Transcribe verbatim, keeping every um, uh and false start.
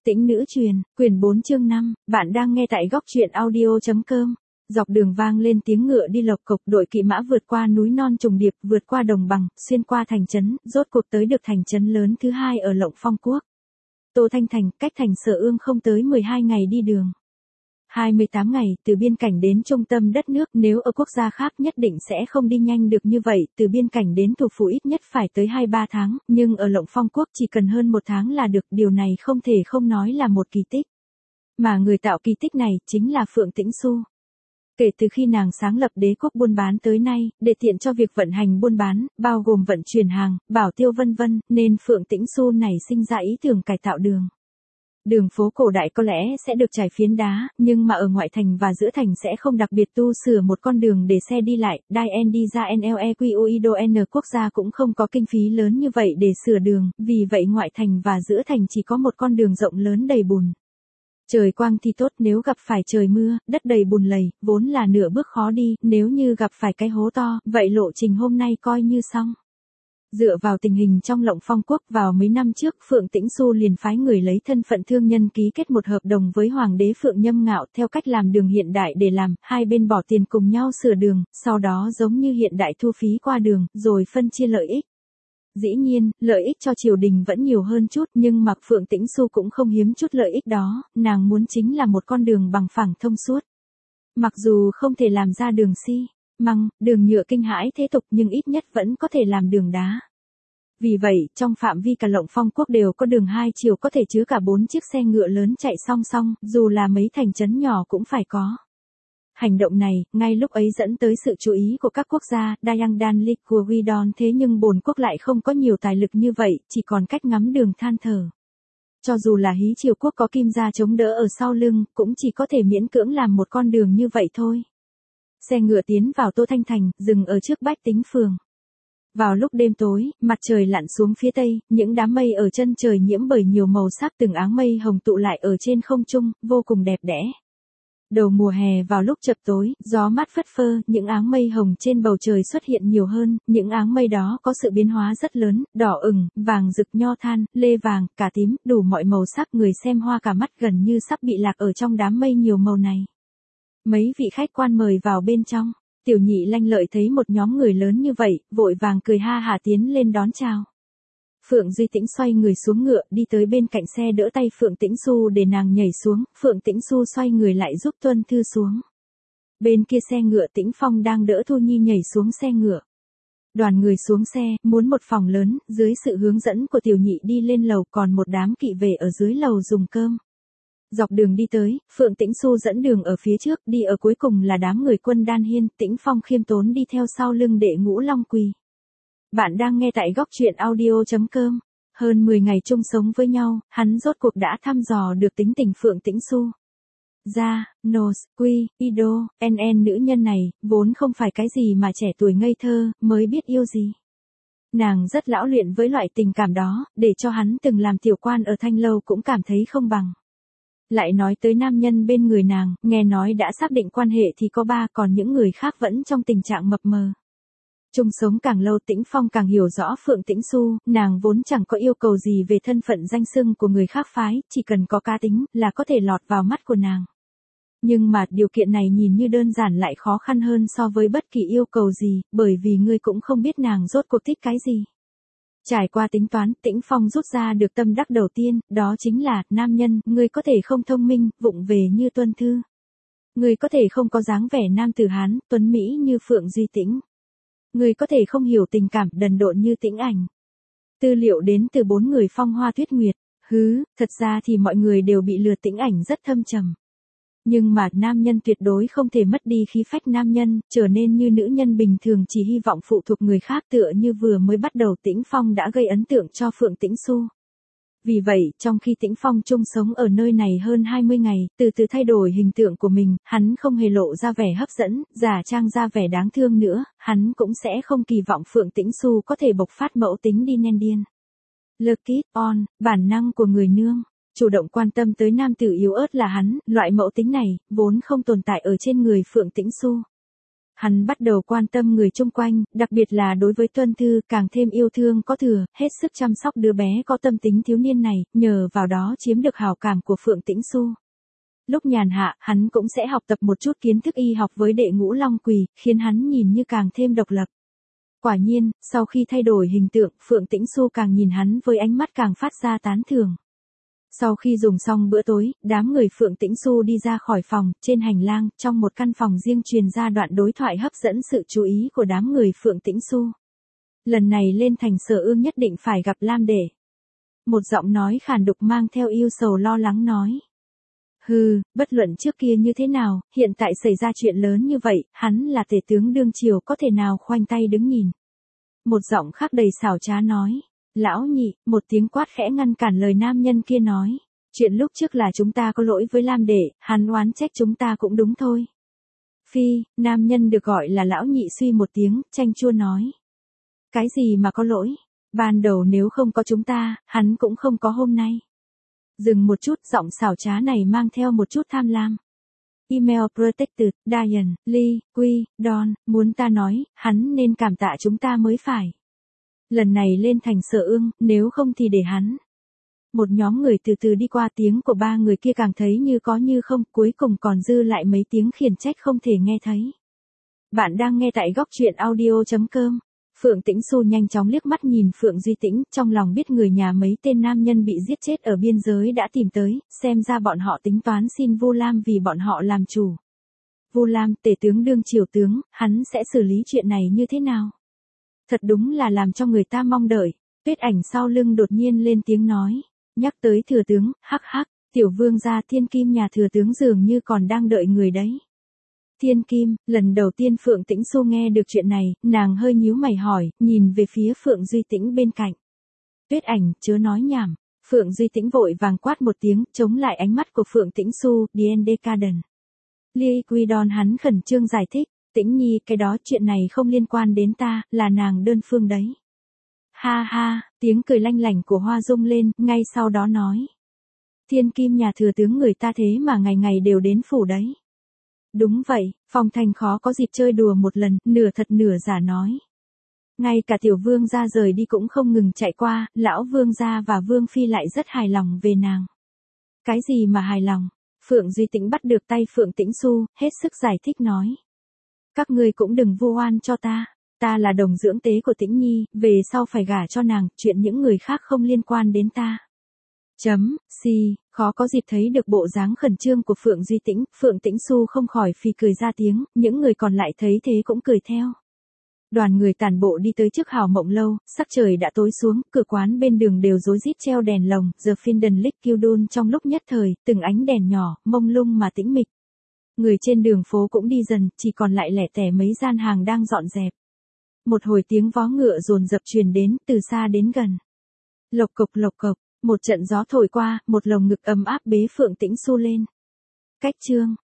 Tĩnh nữ truyền, quyển bốn chương năm, bạn đang nghe tại góc truyện audio chấm com. Dọc đường vang lên tiếng ngựa đi lộc cộc, đội kỵ mã vượt qua núi non trùng điệp, vượt qua đồng bằng, xuyên qua thành trấn, rốt cuộc tới được thành trấn lớn thứ hai ở Lộng Phong quốc. Tô Thanh Thành, cách thành Sở Ương không tới mười hai ngày đi đường. hai mươi tám ngày, từ biên cảnh đến trung tâm đất nước, nếu ở quốc gia khác nhất định sẽ không đi nhanh được như vậy, từ biên cảnh đến thủ phủ ít nhất phải tới hai ba tháng, nhưng ở Lộng Phong quốc chỉ cần hơn một tháng là được, điều này không thể không nói là một kỳ tích. Mà người tạo kỳ tích này, chính là Phượng Tĩnh Xu. Kể từ khi nàng sáng lập đế quốc buôn bán tới nay, để tiện cho việc vận hành buôn bán, bao gồm vận chuyển hàng, bảo tiêu vân vân, nên Phượng Tĩnh Xu này sinh ra ý tưởng cải tạo đường. Đường phố cổ đại có lẽ sẽ được trải phiến đá, nhưng mà ở ngoại thành và giữa thành sẽ không đặc biệt tu sửa một con đường để xe đi lại. đê en đi ra en lờ e quy o i đê o en quốc gia cũng không có kinh phí lớn như vậy để sửa đường, vì vậy ngoại thành và giữa thành chỉ có một con đường rộng lớn đầy bùn. Trời quang thì tốt, nếu gặp phải trời mưa, đất đầy bùn lầy, vốn là nửa bước khó đi, nếu như gặp phải cái hố to, vậy lộ trình hôm nay coi như xong. Dựa vào tình hình trong Lộng Phong quốc vào mấy năm trước, Phượng Tĩnh Xu liền phái người lấy thân phận thương nhân ký kết một hợp đồng với Hoàng đế Phượng Nhâm Ngạo theo cách làm đường hiện đại để làm, hai bên bỏ tiền cùng nhau sửa đường, sau đó giống như hiện đại thu phí qua đường, rồi phân chia lợi ích. Dĩ nhiên, lợi ích cho triều đình vẫn nhiều hơn chút, nhưng mà Phượng Tĩnh Xu cũng không hiếm chút lợi ích đó, nàng muốn chính là một con đường bằng phẳng thông suốt. Mặc dù không thể làm ra đường xi măng, đường nhựa kinh hãi thế tục, nhưng ít nhất vẫn có thể làm đường đá. Vì vậy, trong phạm vi cả Lộng Phong quốc đều có đường hai chiều có thể chứa cả bốn chiếc xe ngựa lớn chạy song song, dù là mấy thành trấn nhỏ cũng phải có. Hành động này, ngay lúc ấy dẫn tới sự chú ý của các quốc gia, Dayang Dan Lik của Guidon, thế nhưng bổn quốc lại không có nhiều tài lực như vậy, chỉ còn cách ngắm đường than thở. Cho dù là Hí Triều quốc có Kim gia chống đỡ ở sau lưng, cũng chỉ có thể miễn cưỡng làm một con đường như vậy thôi. Xe ngựa tiến vào Tô Thanh Thành, dừng ở trước Bách Tính phường. Vào lúc đêm tối, mặt trời lặn xuống phía tây, những đám mây ở chân trời nhiễm bởi nhiều màu sắc, từng áng mây hồng tụ lại ở trên không trung, vô cùng đẹp đẽ. Đầu mùa hè vào lúc chập tối, gió mát phất phơ, những áng mây hồng trên bầu trời xuất hiện nhiều hơn, những áng mây đó có sự biến hóa rất lớn, đỏ ửng, vàng rực, nho than, lê vàng, cà tím, đủ mọi màu sắc, người xem hoa cả mắt, gần như sắp bị lạc ở trong đám mây nhiều màu này. Mấy vị khách quan mời vào bên trong. Tiểu Nhị Lanh Lợi thấy một nhóm người lớn như vậy, vội vàng cười ha hả tiến lên đón chào. Phượng Duy Tĩnh xoay người xuống ngựa, đi tới bên cạnh xe đỡ tay Phượng Tĩnh Xu để nàng nhảy xuống, Phượng Tĩnh Xu xoay người lại giúp Tuân Thư xuống. Bên kia xe ngựa Tĩnh Phong đang đỡ Thu Nhi nhảy xuống xe ngựa. Đoàn người xuống xe, muốn một phòng lớn, dưới sự hướng dẫn của Tiểu Nhị đi lên lầu, còn một đám kỵ vệ ở dưới lầu dùng cơm. Dọc đường đi tới, Phượng Tĩnh Xu dẫn đường ở phía trước, đi ở cuối cùng là đám người quân Đan Hiên, Tĩnh Phong khiêm tốn đi theo sau lưng Đệ Ngũ Long Quỳ. Bạn đang nghe tại góc truyện audio chấm com. Hơn mười ngày chung sống với nhau, hắn rốt cuộc đã thăm dò được tính tình Phượng Tĩnh Xu. Ra, Nos, Quy, Ido, en en nữ nhân này, vốn không phải cái gì mà trẻ tuổi ngây thơ, mới biết yêu gì. Nàng rất lão luyện với loại tình cảm đó, để cho hắn từng làm tiểu quan ở Thanh Lâu cũng cảm thấy không bằng. Lại nói tới nam nhân bên người nàng, nghe nói đã xác định quan hệ thì có ba, còn những người khác vẫn trong tình trạng mập mờ. Chung sống càng lâu Tĩnh Phong càng hiểu rõ Phượng Tĩnh Xu, nàng vốn chẳng có yêu cầu gì về thân phận danh xưng của người khác phái, chỉ cần có cá tính là có thể lọt vào mắt của nàng. Nhưng mà điều kiện này nhìn như đơn giản lại khó khăn hơn so với bất kỳ yêu cầu gì, bởi vì ngươi cũng không biết nàng rốt cuộc thích cái gì. Trải qua tính toán, Tĩnh Phong rút ra được tâm đắc đầu tiên, đó chính là, nam nhân, ngươi có thể không thông minh, vụng về như Tuân Thư. Ngươi có thể không có dáng vẻ nam tử Hán, tuấn Mỹ như Phượng Duy Tĩnh. Ngươi có thể không hiểu tình cảm, đần độn như Tĩnh Ảnh. Tư liệu đến từ bốn người Phong Hoa Tuyết Nguyệt. Hứ, thật ra thì mọi người đều bị lừa, Tĩnh Ảnh rất thâm trầm. Nhưng mà nam nhân tuyệt đối không thể mất đi khí phách nam nhân, trở nên như nữ nhân bình thường chỉ hy vọng phụ thuộc người khác, tựa như vừa mới bắt đầu Tĩnh Phong đã gây ấn tượng cho Phượng Tĩnh Xu. Vì vậy, trong khi Tĩnh Phong chung sống ở nơi này hơn hai mươi ngày, từ từ thay đổi hình tượng của mình, hắn không hề lộ ra vẻ hấp dẫn, giả trang ra vẻ đáng thương nữa, hắn cũng sẽ không kỳ vọng Phượng Tĩnh Xu có thể bộc phát mẫu tính đi nên điên. Look it on, bản năng của người nương. Chủ động quan tâm tới nam tử yếu ớt là hắn, loại mẫu tính này, vốn không tồn tại ở trên người Phượng Tĩnh Xu. Hắn bắt đầu quan tâm người chung quanh, đặc biệt là đối với Tuân Thư, càng thêm yêu thương có thừa, hết sức chăm sóc đứa bé có tâm tính thiếu niên này, nhờ vào đó chiếm được hảo cảm của Phượng Tĩnh Xu. Lúc nhàn hạ, hắn cũng sẽ học tập một chút kiến thức y học với đệ Ngũ Long Quỳ, khiến hắn nhìn như càng thêm độc lập. Quả nhiên, sau khi thay đổi hình tượng, Phượng Tĩnh Xu càng nhìn hắn với ánh mắt càng phát ra tán thưởng. Sau khi dùng xong bữa tối, đám người Phượng Tĩnh Xu đi ra khỏi phòng, trên hành lang, trong một căn phòng riêng truyền ra đoạn đối thoại hấp dẫn sự chú ý của đám người Phượng Tĩnh Xu. Lần này lên thành Sở Ương nhất định phải gặp Lam Đệ. Một giọng nói khàn đục mang theo yêu sầu lo lắng nói. Hừ, bất luận trước kia như thế nào, hiện tại xảy ra chuyện lớn như vậy, hắn là tể tướng đương triều có thể nào khoanh tay đứng nhìn. Một giọng khác đầy xảo trá nói. Lão nhị, một tiếng quát khẽ ngăn cản lời nam nhân kia nói. Chuyện lúc trước là chúng ta có lỗi với Lam Đệ, hắn oán trách chúng ta cũng đúng thôi. Phi, nam nhân được gọi là lão nhị suy một tiếng, chanh chua nói. Cái gì mà có lỗi? Ban đầu nếu không có chúng ta, hắn cũng không có hôm nay. Dừng một chút, giọng xảo trá này mang theo một chút tham lam. Email Protected, Diane, Lee, Quy, Don, muốn ta nói, hắn nên cảm tạ chúng ta mới phải. Lần này lên thành Sở Ương, nếu không thì để hắn. Một nhóm người từ từ đi qua, tiếng của ba người kia càng thấy như có như không, cuối cùng còn dư lại mấy tiếng khiển trách không thể nghe thấy. Bạn đang nghe tại góc truyện audio chấm com. Phượng Tĩnh Xu nhanh chóng liếc mắt nhìn Phượng Duy Tĩnh, trong lòng biết người nhà mấy tên nam nhân bị giết chết ở biên giới đã tìm tới, xem ra bọn họ tính toán xin Vu Lam vì bọn họ làm chủ. Vu Lam, tể tướng đương triều tướng, hắn sẽ xử lý chuyện này như thế nào? Thật đúng là làm cho người ta mong đợi. Tuyết Ảnh sau lưng đột nhiên lên tiếng nói. Nhắc tới thừa tướng, hắc hắc, tiểu vương gia Thiên Kim nhà thừa tướng dường như còn đang đợi người đấy. Thiên Kim, lần đầu tiên Phượng Tĩnh Xu nghe được chuyện này, nàng hơi nhíu mày hỏi, nhìn về phía Phượng Duy Tĩnh bên cạnh. Tuyết Ảnh, chớ nói nhảm. Phượng Duy Tĩnh vội vàng quát một tiếng, chống lại ánh mắt của Phượng Tĩnh Xu, The Decadent. Lee Quy Don hắn khẩn trương giải thích. Tĩnh Nhi, cái đó chuyện này không liên quan đến ta, là nàng đơn phương đấy. Ha ha, tiếng cười lanh lảnh của Hoa Dung lên, ngay sau đó nói. Thiên Kim nhà thừa tướng người ta thế mà ngày ngày đều đến phủ đấy. Đúng vậy, Phong Thành khó có dịp chơi đùa một lần, nửa thật nửa giả nói. Ngay cả tiểu vương gia rời đi cũng không ngừng chạy qua, lão vương gia và vương phi lại rất hài lòng về nàng. Cái gì mà hài lòng? Phượng Duy Tĩnh bắt được tay Phượng Tĩnh Xu, hết sức giải thích nói. Các ngươi cũng đừng vu oan cho ta, ta là đồng dưỡng tế của Tĩnh Nhi, về sau phải gả cho nàng, chuyện những người khác không liên quan đến ta. Chấm, si, khó có dịp thấy được bộ dáng khẩn trương của Phượng Duy Tĩnh, Phượng Tĩnh Xu không khỏi phì cười ra tiếng, những người còn lại thấy thế cũng cười theo. Đoàn người tản bộ đi tới trước Hào Mộng Lâu, sắc trời đã tối xuống, cửa quán bên đường đều rối rít treo đèn lồng, giờ Finden Lick Kildun trong lúc nhất thời, từng ánh đèn nhỏ, mông lung mà tĩnh mịch. Người trên đường phố cũng đi dần, chỉ còn lại lẻ tẻ mấy gian hàng đang dọn dẹp. Một hồi tiếng vó ngựa dồn dập truyền đến, từ xa đến gần. Lộc cộc lộc cộc, một trận gió thổi qua, một lồng ngực ấm áp bế Phượng Tĩnh Xu lên. Cách chương,